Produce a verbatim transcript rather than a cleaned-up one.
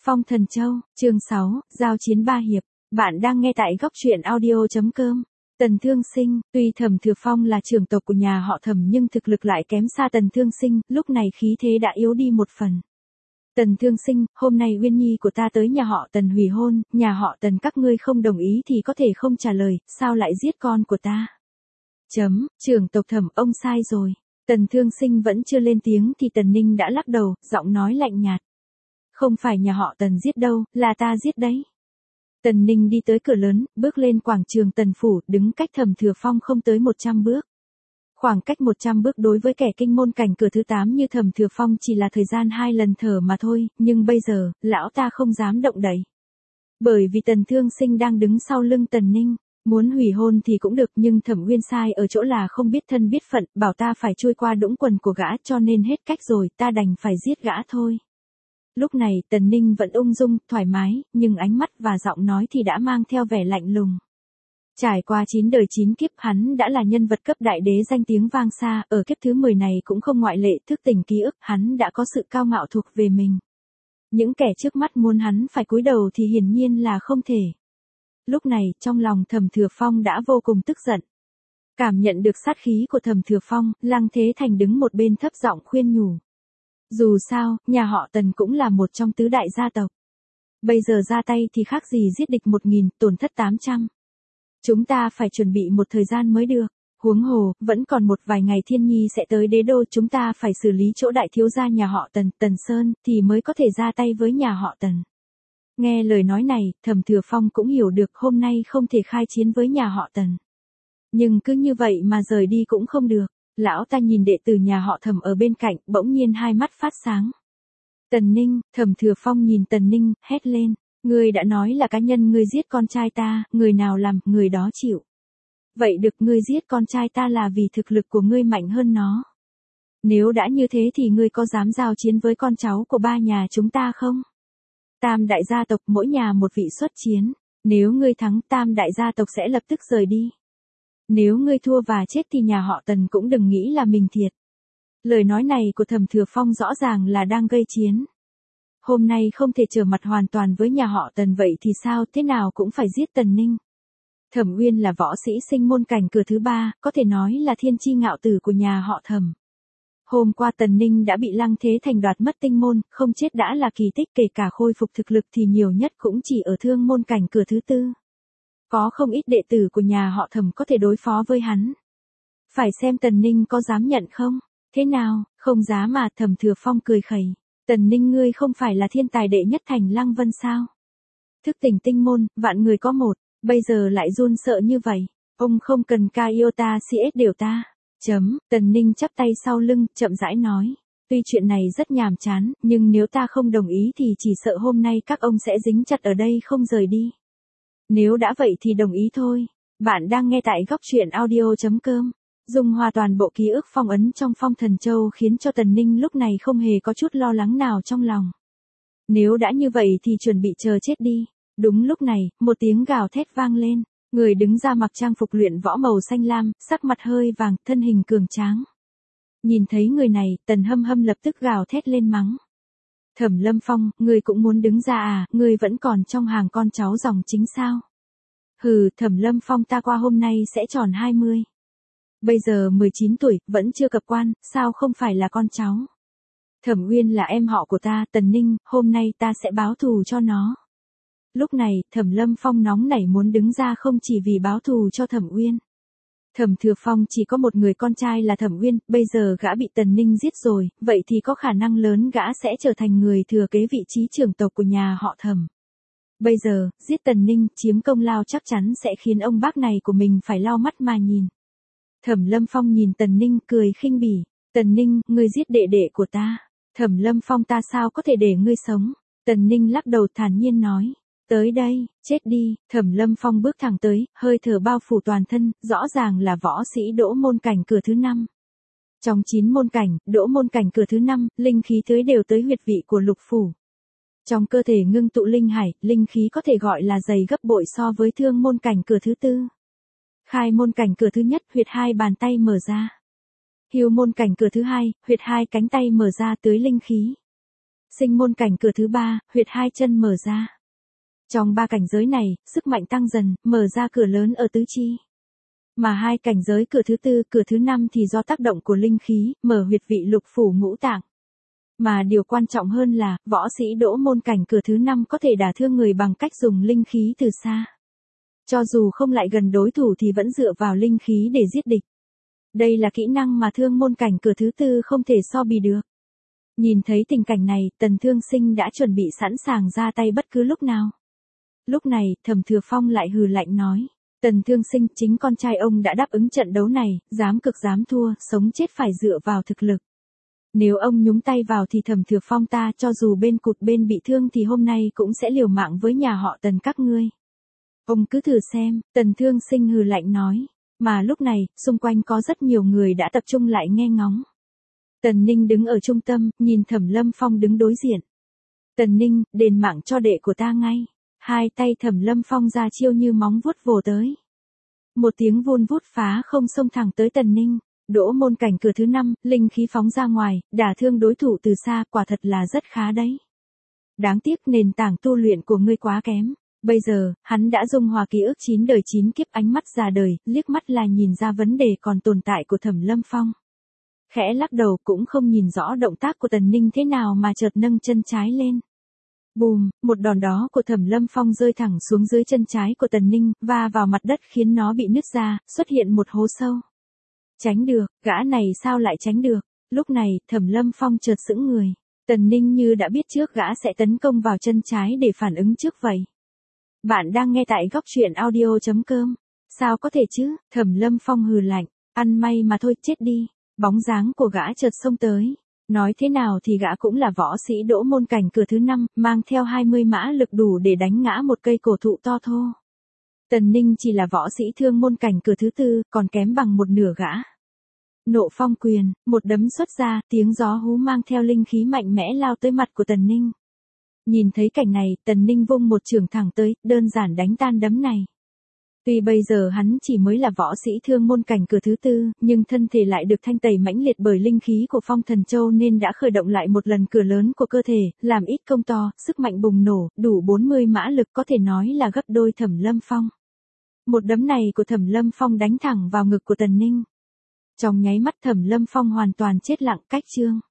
Phong Thần Châu, chương sáu, Giao chiến ba hiệp. Bạn đang nghe tại góc truyện audio chấm com. Tần Thương Sinh, tuy Thẩm Thừa Phong là trưởng tộc của nhà họ Thẩm nhưng thực lực lại kém xa Tần Thương Sinh, lúc này khí thế đã yếu đi một phần. Tần Thương Sinh, hôm nay Uyên Nhi của ta tới nhà họ Tần hủy hôn, nhà họ Tần các ngươi không đồng ý thì có thể không trả lời, sao lại giết con của ta? Chấm, trưởng tộc Thẩm ông sai rồi. Tần Thương Sinh vẫn chưa lên tiếng thì Tần Ninh đã lắc đầu, giọng nói lạnh nhạt. Không phải nhà họ Tần giết đâu, là ta giết đấy. Tần Ninh đi tới cửa lớn, bước lên quảng trường Tần Phủ, đứng cách Thẩm Thừa Phong không tới một trăm bước. Khoảng cách một trăm bước đối với kẻ kinh môn cảnh cửa thứ tám như Thẩm Thừa Phong chỉ là thời gian hai lần thở mà thôi, nhưng bây giờ, lão ta không dám động đậy. Bởi vì Tần Thương Sinh đang đứng sau lưng Tần Ninh, muốn hủy hôn thì cũng được nhưng Thẩm Uyên sai ở chỗ là không biết thân biết phận, bảo ta phải trôi qua đũng quần của gã cho nên hết cách rồi, ta đành phải giết gã thôi. Lúc này Tần Ninh vẫn ung dung, thoải mái, nhưng ánh mắt và giọng nói thì đã mang theo vẻ lạnh lùng. Trải qua chín đời chín kiếp hắn đã là nhân vật cấp đại đế danh tiếng vang xa, ở kiếp thứ mười này cũng không ngoại lệ, thức tỉnh ký ức hắn đã có sự cao ngạo thuộc về mình. Những kẻ trước mắt muốn hắn phải cúi đầu thì hiển nhiên là không thể. Lúc này trong lòng Thẩm Thừa Phong đã vô cùng tức giận. Cảm nhận được sát khí của Thẩm Thừa Phong, Lăng Thế Thành đứng một bên thấp giọng khuyên nhủ. Dù sao, nhà họ Tần cũng là một trong tứ đại gia tộc. Bây giờ ra tay thì khác gì giết địch một nghìn, tổn thất tám trăm. Chúng ta phải chuẩn bị một thời gian mới được. Huống hồ, vẫn còn một vài ngày Thiên Nhi sẽ tới đế đô, chúng ta phải xử lý chỗ đại thiếu gia nhà họ Tần, Tần Sơn, thì mới có thể ra tay với nhà họ Tần. Nghe lời nói này, Thẩm Thừa Phong cũng hiểu được hôm nay không thể khai chiến với nhà họ Tần. Nhưng cứ như vậy mà rời đi cũng không được. Lão ta nhìn đệ tử nhà họ Thẩm ở bên cạnh, bỗng nhiên hai mắt phát sáng. Tần Ninh, Thẩm Thừa Phong nhìn Tần Ninh, hét lên. Ngươi đã nói là cá nhân ngươi giết con trai ta, người nào làm, người đó chịu. Vậy được, ngươi giết con trai ta là vì thực lực của ngươi mạnh hơn nó. Nếu đã như thế thì ngươi có dám giao chiến với con cháu của ba nhà chúng ta không? Tam đại gia tộc mỗi nhà một vị xuất chiến. Nếu ngươi thắng, tam đại gia tộc sẽ lập tức rời đi. Nếu ngươi thua và chết thì nhà họ Tần cũng đừng nghĩ là mình thiệt. Lời nói này của Thẩm Thừa Phong rõ ràng là đang gây chiến. Hôm nay không thể trở mặt hoàn toàn với nhà họ Tần vậy thì sao, thế nào cũng phải giết Tần Ninh. Thẩm Uyên là võ sĩ sinh môn cảnh cửa thứ ba, có thể nói là thiên chi ngạo tử của nhà họ Thẩm. Hôm qua Tần Ninh đã bị Lăng Thế Thành đoạt mất tinh môn, không chết đã là kỳ tích, kể cả khôi phục thực lực thì nhiều nhất cũng chỉ ở thương môn cảnh cửa thứ tư. Có không ít đệ tử của nhà họ Thẩm có thể đối phó với hắn. Phải xem Tần Ninh có dám nhận không? Thế nào, không dám mà, Thẩm Thừa Phong cười khẩy. Tần Ninh ngươi không phải là thiên tài đệ nhất thành Lăng Vân sao? Thức tỉnh tinh môn, vạn người có một, bây giờ lại run sợ như vậy. Ông không cần ca yêu ta xê ét đều ta. Chấm, Tần Ninh chắp tay sau lưng, chậm rãi nói. Tuy chuyện này rất nhàm chán, nhưng nếu ta không đồng ý thì chỉ sợ hôm nay các ông sẽ dính chặt ở đây không rời đi. Nếu đã vậy thì đồng ý thôi. Bạn đang nghe tại góc truyện audio chấm com. Dung hòa toàn bộ ký ức phong ấn trong Phong Thần Châu khiến cho Tần Ninh lúc này không hề có chút lo lắng nào trong lòng. Nếu đã như vậy thì chuẩn bị chờ chết đi. Đúng lúc này, một tiếng gào thét vang lên. Người đứng ra mặc trang phục luyện võ màu xanh lam, sắc mặt hơi vàng, thân hình cường tráng. Nhìn thấy người này, Tần Hâm Hâm lập tức gào thét lên mắng. Thẩm Lâm Phong, ngươi cũng muốn đứng ra à, ngươi vẫn còn trong hàng con cháu dòng chính sao? Hừ, Thẩm Lâm Phong ta qua hôm nay sẽ tròn hai mươi. Bây giờ mười chín tuổi, vẫn chưa cập quan, sao không phải là con cháu? Thẩm Uyên là em họ của ta, Tần Ninh, hôm nay ta sẽ báo thù cho nó. Lúc này, Thẩm Lâm Phong nóng nảy muốn đứng ra không chỉ vì báo thù cho Thẩm Uyên. Thẩm Thừa Phong chỉ có một người con trai là Thẩm Uyên, bây giờ gã bị Tần Ninh giết rồi, vậy thì có khả năng lớn gã sẽ trở thành người thừa kế vị trí trưởng tộc của nhà họ Thẩm. Bây giờ, giết Tần Ninh, chiếm công lao chắc chắn sẽ khiến ông bác này của mình phải lau mắt mà nhìn. Thẩm Lâm Phong nhìn Tần Ninh cười khinh bỉ. Tần Ninh, ngươi giết đệ đệ của ta. Thẩm Lâm Phong ta sao có thể để ngươi sống? Tần Ninh lắc đầu thản nhiên nói. Tới đây, chết đi. Thẩm Lâm Phong bước thẳng tới, hơi thở bao phủ toàn thân, rõ ràng là võ sĩ đỗ môn cảnh cửa thứ năm. Trong chín môn cảnh, đỗ môn cảnh cửa thứ năm, linh khí tưới đều tới huyệt vị của lục phủ. Trong cơ thể ngưng tụ linh hải, linh khí có thể gọi là dày gấp bội so với thương môn cảnh cửa thứ tư. Khai môn cảnh cửa thứ nhất, huyệt hai bàn tay mở ra. Hưu môn cảnh cửa thứ hai, huyệt hai cánh tay mở ra tưới linh khí. Sinh môn cảnh cửa thứ ba, huyệt hai chân mở ra. Trong ba cảnh giới này, sức mạnh tăng dần, mở ra cửa lớn ở tứ chi. Mà hai cảnh giới cửa thứ tư, cửa thứ năm thì do tác động của linh khí, mở huyệt vị lục phủ ngũ tạng. Mà điều quan trọng hơn là, võ sĩ đỗ môn cảnh cửa thứ năm có thể đả thương người bằng cách dùng linh khí từ xa. Cho dù không lại gần đối thủ thì vẫn dựa vào linh khí để giết địch. Đây là kỹ năng mà thương môn cảnh cửa thứ tư không thể so bì được. Nhìn thấy tình cảnh này, Tần Thương Sinh đã chuẩn bị sẵn sàng ra tay bất cứ lúc nào. Lúc này, Thẩm Thừa Phong lại hừ lạnh nói. Tần Thương Sinh, chính con trai ông đã đáp ứng trận đấu này, dám cực dám thua, sống chết phải dựa vào thực lực. Nếu ông nhúng tay vào thì Thẩm Thừa Phong ta cho dù bên cụt bên bị thương thì hôm nay cũng sẽ liều mạng với nhà họ Tần các ngươi. Ông cứ thử xem, Tần Thương Sinh hừ lạnh nói. Mà lúc này, xung quanh có rất nhiều người đã tập trung lại nghe ngóng. Tần Ninh đứng ở trung tâm, nhìn Thẩm Lâm Phong đứng đối diện. Tần Ninh, đền mạng cho đệ của ta ngay. Hai tay Thẩm Lâm Phong ra chiêu như móng vuốt vồ tới. Một tiếng vun vút phá không xông thẳng tới Tần Ninh. Đỗ môn cảnh cửa thứ năm, linh khí phóng ra ngoài, đả thương đối thủ từ xa, quả thật là rất khá đấy. Đáng tiếc nền tảng tu luyện của ngươi quá kém. Bây giờ, hắn đã dung hòa ký ức chín đời chín kiếp ánh mắt già đời, liếc mắt là nhìn ra vấn đề còn tồn tại của Thẩm Lâm Phong. Khẽ lắc đầu cũng không nhìn rõ động tác của Tần Ninh thế nào mà chợt nâng chân trái lên. Bùm, một đòn đó của Thẩm Lâm Phong rơi thẳng xuống dưới chân trái của Tần Ninh, và vào mặt đất khiến nó bị nứt ra, xuất hiện một hố sâu. Tránh được, gã này sao lại tránh được? Lúc này, Thẩm Lâm Phong chợt sững người. Tần Ninh như đã biết trước gã sẽ tấn công vào chân trái để phản ứng trước vậy. Bạn đang nghe tại góc truyện audio chấm com. Sao có thể chứ? Thẩm Lâm Phong hừ lạnh. Ăn may mà thôi, chết đi. Bóng dáng của gã chợt xông tới. Nói thế nào thì gã cũng là võ sĩ đỗ môn cảnh cửa thứ năm, mang theo hai mươi mã lực đủ để đánh ngã một cây cổ thụ to thô. Tần Ninh chỉ là võ sĩ thương môn cảnh cửa thứ tư, còn kém bằng một nửa gã. Nộ phong quyền, một đấm xuất ra, tiếng gió hú mang theo linh khí mạnh mẽ lao tới mặt của Tần Ninh. Nhìn thấy cảnh này, Tần Ninh vung một chưởng thẳng tới, đơn giản đánh tan đấm này. Tuy bây giờ hắn chỉ mới là võ sĩ thương môn cảnh cửa thứ tư, nhưng thân thể lại được thanh tẩy mãnh liệt bởi linh khí của Phong Thần Châu nên đã khởi động lại một lần cửa lớn của cơ thể, làm ít công to, sức mạnh bùng nổ, đủ bốn mươi mã lực có thể nói là gấp đôi Thẩm Lâm Phong. Một đấm này của Thẩm Lâm Phong đánh thẳng vào ngực của Tần Ninh. Trong nháy mắt Thẩm Lâm Phong hoàn toàn chết lặng cách chương.